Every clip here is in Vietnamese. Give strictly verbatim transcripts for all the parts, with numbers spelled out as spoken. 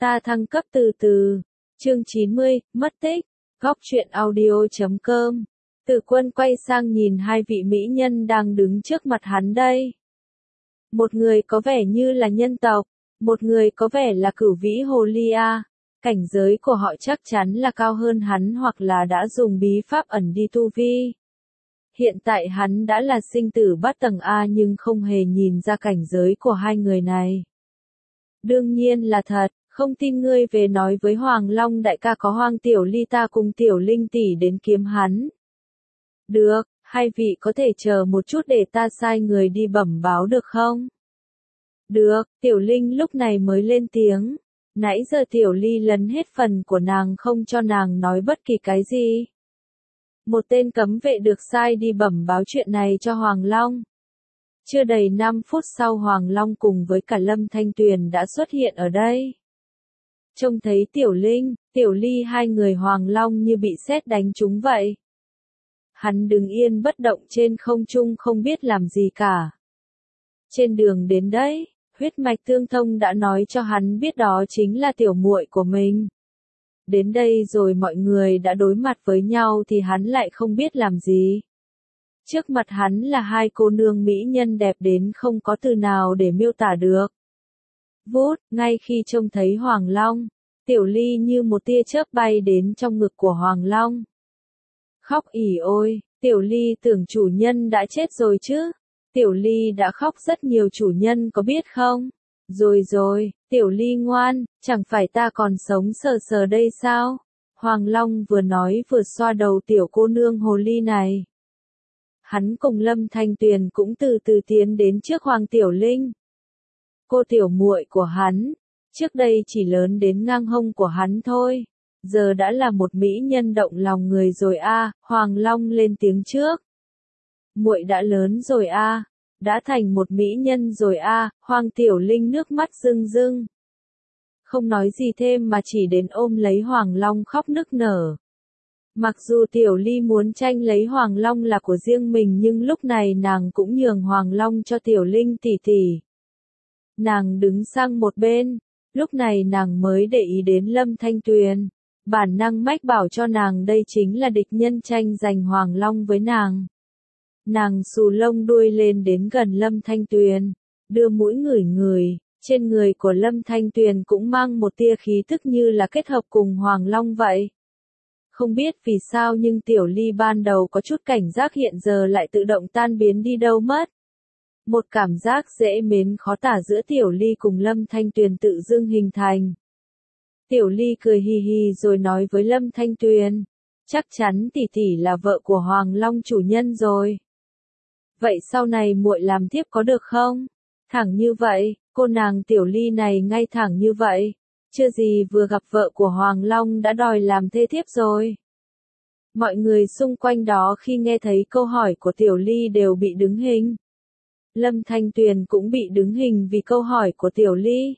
Ta thăng cấp từ từ. Chương chín mươi, mất tích. Góc truyện audio chấm com. Từ Quân quay sang nhìn hai vị mỹ nhân đang đứng trước mặt hắn đây. Một người có vẻ như là nhân tộc, một người có vẻ là cửu vĩ hồ ly a. Cảnh giới của họ chắc chắn là cao hơn hắn hoặc là đã dùng bí pháp ẩn đi tu vi. Hiện tại hắn đã là sinh tử bát tầng A nhưng không hề nhìn ra cảnh giới của hai người này. Đương nhiên là thật, không tin ngươi về nói với Hoàng Long đại ca có Hoàng Tiểu Ly ta cùng Tiểu Linh tỷ đến kiếm hắn. Được, hai vị có thể chờ một chút để ta sai người đi bẩm báo được không? Được, Tiểu Linh lúc này mới lên tiếng. Nãy giờ Tiểu Ly lấn hết phần của nàng không cho nàng nói bất kỳ cái gì. Một tên cấm vệ được sai đi bẩm báo chuyện này cho Hoàng Long. Chưa đầy năm phút sau Hoàng Long cùng với cả Lâm Thanh Tuyền đã xuất hiện ở đây. Trông thấy Tiểu Linh, Tiểu Ly hai người Hoàng Long như bị sét đánh trúng vậy. Hắn đứng yên bất động trên không trung không biết làm gì cả. Trên đường đến đấy, huyết mạch tương thông đã nói cho hắn biết đó chính là tiểu muội của mình. Đến đây rồi mọi người đã đối mặt với nhau thì hắn lại không biết làm gì. Trước mặt hắn là hai cô nương mỹ nhân đẹp đến không có từ nào để miêu tả được. Vút, ngay khi trông thấy Hoàng Long, Tiểu Ly như một tia chớp bay đến trong ngực của Hoàng Long. Khóc ỉ ôi, Tiểu Ly tưởng chủ nhân đã chết rồi chứ. Tiểu Ly đã khóc rất nhiều chủ nhân có biết không? Rồi rồi, Tiểu Ly ngoan, chẳng phải ta còn sống sờ sờ đây sao? Hoàng Long vừa nói vừa xoa đầu tiểu cô nương hồ ly này. Hắn cùng Lâm Thanh Tuyền cũng từ từ tiến đến trước Hoàng Tiểu Linh. Cô tiểu muội của hắn, trước đây chỉ lớn đến ngang hông của hắn thôi, giờ đã là một mỹ nhân động lòng người rồi a. Hoàng Long lên tiếng trước. Muội đã lớn rồi a, đã thành một mỹ nhân rồi a. Hoàng Tiểu Linh nước mắt rưng rưng. Không nói gì thêm mà chỉ đến ôm lấy Hoàng Long khóc nức nở. Mặc dù Tiểu Ly muốn tranh lấy Hoàng Long là của riêng mình nhưng lúc này nàng cũng nhường Hoàng Long cho Tiểu Linh tỷ tỷ. Nàng đứng sang một bên, lúc này nàng mới để ý đến Lâm Thanh Tuyền. Bản năng mách bảo cho nàng đây chính là địch nhân tranh giành Hoàng Long với nàng. Nàng xù lông đuôi lên đến gần Lâm Thanh Tuyền, đưa mũi ngửi ngửi, trên người của Lâm Thanh Tuyền cũng mang một tia khí tức như là kết hợp cùng Hoàng Long vậy. Không biết vì sao nhưng Tiểu Ly ban đầu có chút cảnh giác hiện giờ lại tự động tan biến đi đâu mất. Một cảm giác dễ mến khó tả giữa Tiểu Ly cùng Lâm Thanh Tuyền tự dưng hình thành. Tiểu Ly cười hì hì rồi nói với Lâm Thanh Tuyền, chắc chắn tỷ tỷ là vợ của Hoàng Long chủ nhân rồi. Vậy sau này muội làm thiếp có được không? Thẳng như vậy, cô nàng Tiểu Ly này ngay thẳng như vậy, chưa gì vừa gặp vợ của Hoàng Long đã đòi làm thê thiếp rồi. Mọi người xung quanh đó khi nghe thấy câu hỏi của Tiểu Ly đều bị đứng hình. Lâm Thanh Tuyền cũng bị đứng hình vì câu hỏi của Tiểu Ly.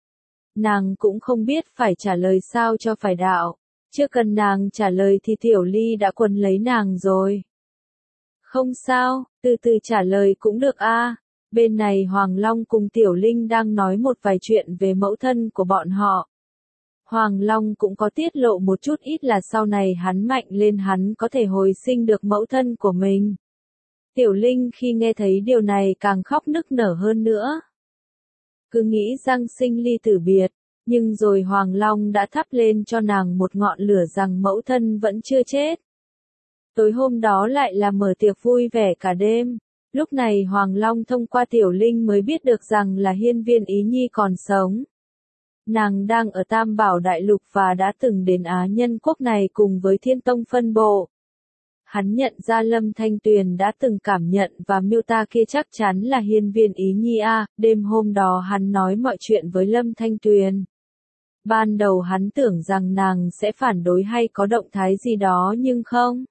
Nàng cũng không biết phải trả lời sao cho phải đạo, chưa cần nàng trả lời thì Tiểu Ly đã quấn lấy nàng rồi. Không sao, từ từ trả lời cũng được a. Bên này Hoàng Long cùng Tiểu Linh đang nói một vài chuyện về mẫu thân của bọn họ. Hoàng Long cũng có tiết lộ một chút ít là sau này hắn mạnh lên hắn có thể hồi sinh được mẫu thân của mình. Tiểu Linh khi nghe thấy điều này càng khóc nức nở hơn nữa. Cứ nghĩ rằng sinh ly tử biệt, nhưng rồi Hoàng Long đã thắp lên cho nàng một ngọn lửa rằng mẫu thân vẫn chưa chết. Tối hôm đó lại là mở tiệc vui vẻ cả đêm. Lúc này Hoàng Long thông qua Tiểu Linh mới biết được rằng là Hiên Viên Ý Nhi còn sống. Nàng đang ở Tam Bảo Đại Lục và đã từng đến Á Nhân Quốc này cùng với Thiên Tông phân bộ. Hắn nhận ra Lâm Thanh Tuyền đã từng cảm nhận và miêu tả kia chắc chắn là Hiên Viên Ý Nhi a. Đêm hôm đó hắn nói mọi chuyện với Lâm Thanh Tuyền. Ban đầu hắn tưởng rằng nàng sẽ phản đối hay có động thái gì đó nhưng không.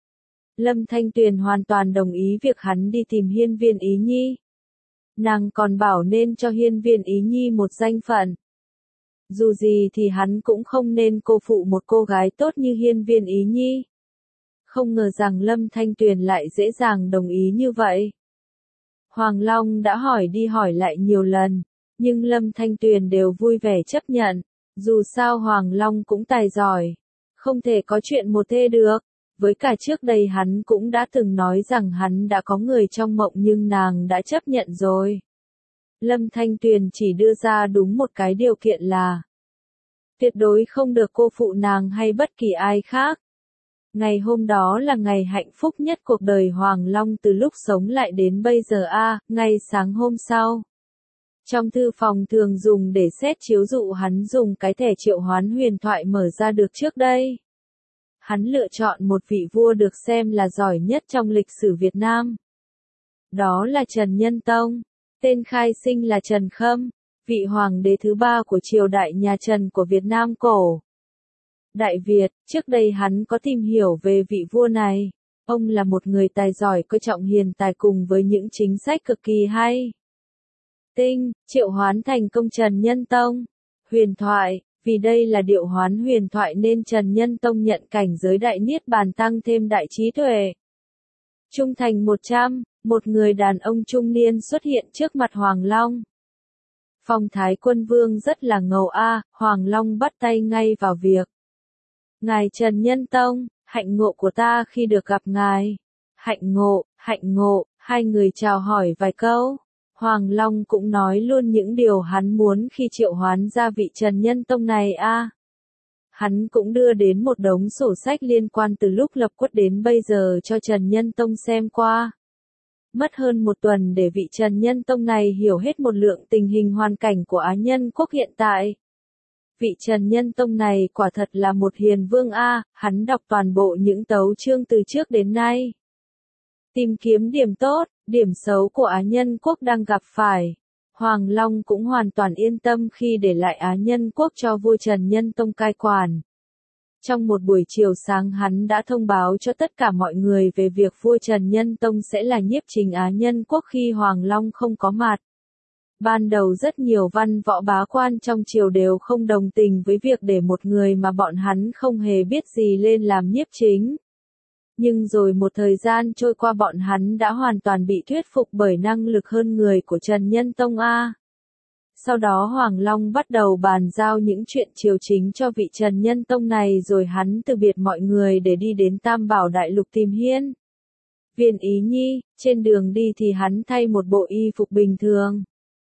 Lâm Thanh Tuyền hoàn toàn đồng ý việc hắn đi tìm Hiên Viên Ý Nhi. Nàng còn bảo nên cho Hiên Viên Ý Nhi một danh phận. Dù gì thì hắn cũng không nên cô phụ một cô gái tốt như Hiên Viên Ý Nhi. Không ngờ rằng Lâm Thanh Tuyền lại dễ dàng đồng ý như vậy. Hoàng Long đã hỏi đi hỏi lại nhiều lần, nhưng Lâm Thanh Tuyền đều vui vẻ chấp nhận. Dù sao Hoàng Long cũng tài giỏi, không thể có chuyện một thế được. Với cả trước đây hắn cũng đã từng nói rằng hắn đã có người trong mộng nhưng nàng đã chấp nhận rồi. Lâm Thanh Tuyền chỉ đưa ra đúng một cái điều kiện là tuyệt đối không được cô phụ nàng hay bất kỳ ai khác. Ngày hôm đó là ngày hạnh phúc nhất cuộc đời Hoàng Long từ lúc sống lại đến bây giờ a. À, ngay sáng hôm sau. Trong thư phòng thường dùng để xét chiếu dụ hắn dùng cái thẻ triệu hoán huyền thoại mở ra được trước đây. Hắn lựa chọn một vị vua được xem là giỏi nhất trong lịch sử Việt Nam. Đó là Trần Nhân Tông, tên khai sinh là Trần Khâm, vị hoàng đế thứ ba của triều đại nhà Trần của Việt Nam cổ. Đại Việt, trước đây hắn có tìm hiểu về vị vua này. Ông là một người tài giỏi coi trọng hiền tài cùng với những chính sách cực kỳ hay. Tinh, triệu hoán thành công Trần Nhân Tông. Huyền thoại, vì đây là điệu hoán huyền thoại nên Trần Nhân Tông nhận cảnh giới đại niết bàn tăng thêm đại trí tuệ. Trung thành một trăm, một người đàn ông trung niên xuất hiện trước mặt Hoàng Long. Phong thái quân vương rất là ngầu a, Hoàng Long bắt tay ngay vào việc. Ngài Trần Nhân Tông, hạnh ngộ của ta khi được gặp ngài. Hạnh ngộ, hạnh ngộ, hai người chào hỏi vài câu. Hoàng Long cũng nói luôn những điều hắn muốn khi triệu hoán ra vị Trần Nhân Tông này a. À, hắn cũng đưa đến một đống sổ sách liên quan từ lúc lập quốc đến bây giờ cho Trần Nhân Tông xem qua. Mất hơn một tuần để vị Trần Nhân Tông này hiểu hết một lượng tình hình hoàn cảnh của Á Nhân quốc hiện tại. Vị Trần Nhân Tông này quả thật là một hiền vương a, à, hắn đọc toàn bộ những tấu chương từ trước đến nay. Tìm kiếm điểm tốt, điểm xấu của Á Nhân quốc đang gặp phải. Hoàng Long cũng hoàn toàn yên tâm khi để lại Á Nhân quốc cho vua Trần Nhân Tông cai quản. Trong một buổi chiều sáng hắn đã thông báo cho tất cả mọi người về việc vua Trần Nhân Tông sẽ là nhiếp chính Á Nhân quốc khi Hoàng Long không có mặt. Ban đầu rất nhiều văn võ bá quan trong triều đều không đồng tình với việc để một người mà bọn hắn không hề biết gì lên làm nhiếp chính. Nhưng rồi một thời gian trôi qua bọn hắn đã hoàn toàn bị thuyết phục bởi năng lực hơn người của Trần Nhân Tông A. Sau đó Hoàng Long bắt đầu bàn giao những chuyện triều chính cho vị Trần Nhân Tông này rồi hắn từ biệt mọi người để đi đến Tam Bảo Đại Lục tìm Hiên Viên Ý Nhi, trên đường đi thì hắn thay một bộ y phục bình thường.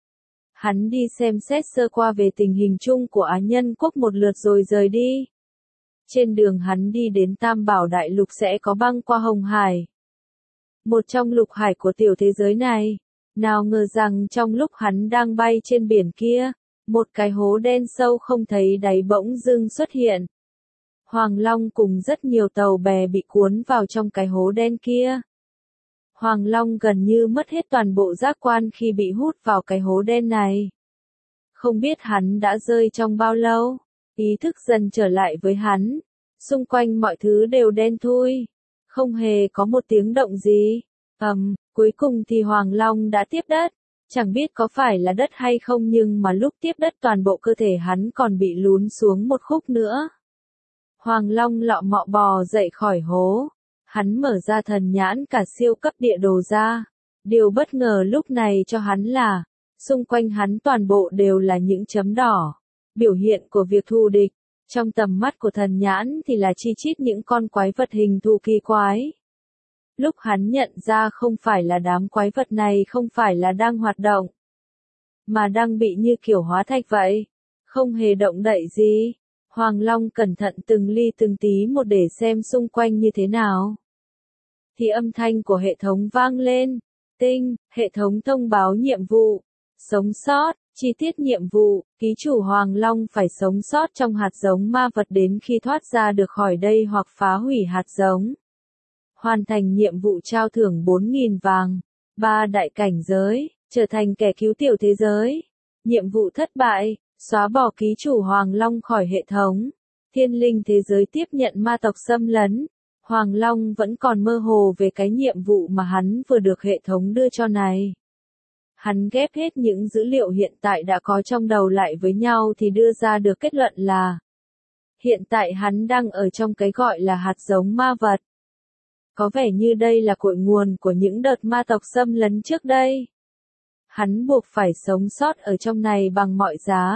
Hắn đi xem xét sơ qua về tình hình chung của Á Nhân quốc một lượt rồi rời đi. Trên đường hắn đi đến Tam Bảo Đại Lục sẽ có băng qua Hồng Hải. Một trong lục hải của tiểu thế giới này. Nào ngờ rằng trong lúc hắn đang bay trên biển kia, một cái hố đen sâu không thấy đáy bỗng dưng xuất hiện. Hoàng Long cùng rất nhiều tàu bè bị cuốn vào trong cái hố đen kia. Hoàng Long gần như mất hết toàn bộ giác quan khi bị hút vào cái hố đen này. Không biết hắn đã rơi trong bao lâu, ý thức dần trở lại với hắn. Xung quanh mọi thứ đều đen thui, không hề có một tiếng động gì. Ầm, um, cuối cùng thì Hoàng Long đã tiếp đất. Chẳng biết có phải là đất hay không nhưng mà lúc tiếp đất toàn bộ cơ thể hắn còn bị lún xuống một khúc nữa. Hoàng Long lọ mọ bò dậy khỏi hố. Hắn mở ra thần nhãn cả siêu cấp địa đồ ra. Điều bất ngờ lúc này cho hắn là, xung quanh hắn toàn bộ đều là những chấm đỏ. Biểu hiện của việc thù địch. Trong tầm mắt của thần nhãn thì là chi chít những con quái vật hình thù kỳ quái. Lúc hắn nhận ra không phải là đám quái vật này không phải là đang hoạt động, mà đang bị như kiểu hóa thạch vậy. Không hề động đậy gì. Hoàng Long cẩn thận từng ly từng tí một để xem xung quanh như thế nào. Thì âm thanh của hệ thống vang lên. Tinh, hệ thống thông báo nhiệm vụ. Sống sót, chi tiết nhiệm vụ, ký chủ Hoàng Long phải sống sót trong hạt giống ma vật đến khi thoát ra được khỏi đây hoặc phá hủy hạt giống. Hoàn thành nhiệm vụ trao thưởng bốn nghìn vàng, ba đại cảnh giới, trở thành kẻ cứu tiểu thế giới. Nhiệm vụ thất bại, xóa bỏ ký chủ Hoàng Long khỏi hệ thống. Thiên linh thế giới tiếp nhận ma tộc xâm lấn. Hoàng Long vẫn còn mơ hồ về cái nhiệm vụ mà hắn vừa được hệ thống đưa cho này. Hắn ghép hết những dữ liệu hiện tại đã có trong đầu lại với nhau thì đưa ra được kết luận là hiện tại hắn đang ở trong cái gọi là hạt giống ma vật. Có vẻ như đây là cội nguồn của những đợt ma tộc xâm lấn trước đây. Hắn buộc phải sống sót ở trong này bằng mọi giá.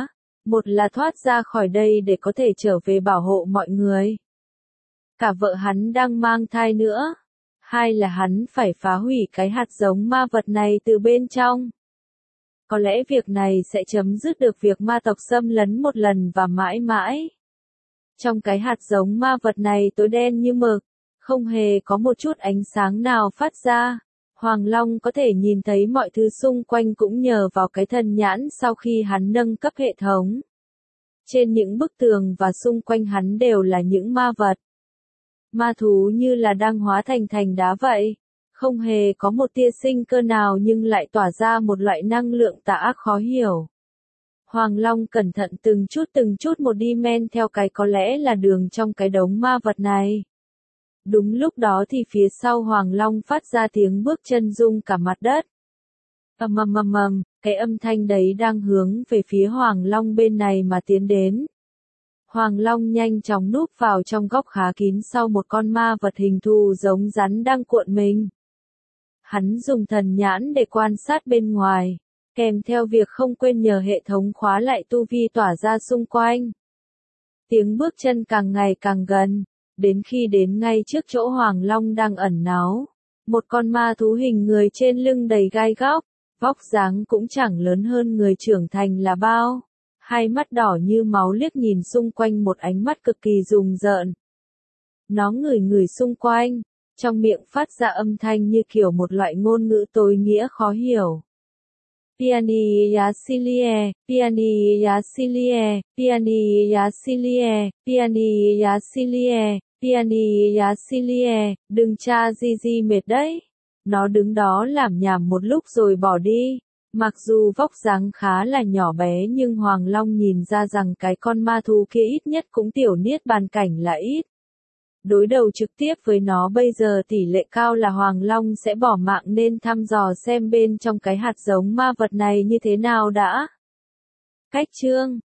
Một là thoát ra khỏi đây để có thể trở về bảo hộ mọi người. Cả vợ hắn đang mang thai nữa. Hai là hắn phải phá hủy cái hạt giống ma vật này từ bên trong. Có lẽ việc này sẽ chấm dứt được việc ma tộc xâm lấn một lần và mãi mãi. Trong cái hạt giống ma vật này tối đen như mực, không hề có một chút ánh sáng nào phát ra. Hoàng Long có thể nhìn thấy mọi thứ xung quanh cũng nhờ vào cái thần nhãn sau khi hắn nâng cấp hệ thống. Trên những bức tường và xung quanh hắn đều là những ma vật. Ma thú như là đang hóa thành thành đá vậy. Không hề có một tia sinh cơ nào nhưng lại tỏa ra một loại năng lượng tà ác khó hiểu. Hoàng Long cẩn thận từng chút từng chút một đi men theo cái có lẽ là đường trong cái đống ma vật này. Đúng lúc đó thì phía sau Hoàng Long phát ra tiếng bước chân rung cả mặt đất. Ầm ầm ầm ầm, cái âm thanh đấy đang hướng về phía Hoàng Long bên này mà tiến đến. Hoàng Long nhanh chóng núp vào trong góc khá kín sau một con ma vật hình thù giống rắn đang cuộn mình. Hắn dùng thần nhãn để quan sát bên ngoài, kèm theo việc không quên nhờ hệ thống khóa lại tu vi tỏa ra xung quanh. Tiếng bước chân càng ngày càng gần, đến khi đến ngay trước chỗ Hoàng Long đang ẩn náu. Một con ma thú hình người trên lưng đầy gai góc, vóc dáng cũng chẳng lớn hơn người trưởng thành là bao. Hai mắt đỏ như máu liếc nhìn xung quanh một ánh mắt cực kỳ rùng rợn. Nó ngửi ngửi xung quanh, trong miệng phát ra âm thanh như kiểu một loại ngôn ngữ tối nghĩa khó hiểu. Piani Yasilie, Piani Yasilie, Piani Yasilie, Piani Yasilie, Piani Yasilie, đừng tra gì gì mệt đấy. Nó đứng đó làm nhảm một lúc rồi bỏ đi. Mặc dù vóc dáng khá là nhỏ bé nhưng Hoàng Long nhìn ra rằng cái con ma thú kia ít nhất cũng tiểu niết bàn cảnh là ít. Đối đầu trực tiếp với nó bây giờ tỷ lệ cao là Hoàng Long sẽ bỏ mạng nên thăm dò xem bên trong cái hạt giống ma vật này như thế nào đã. Cách chương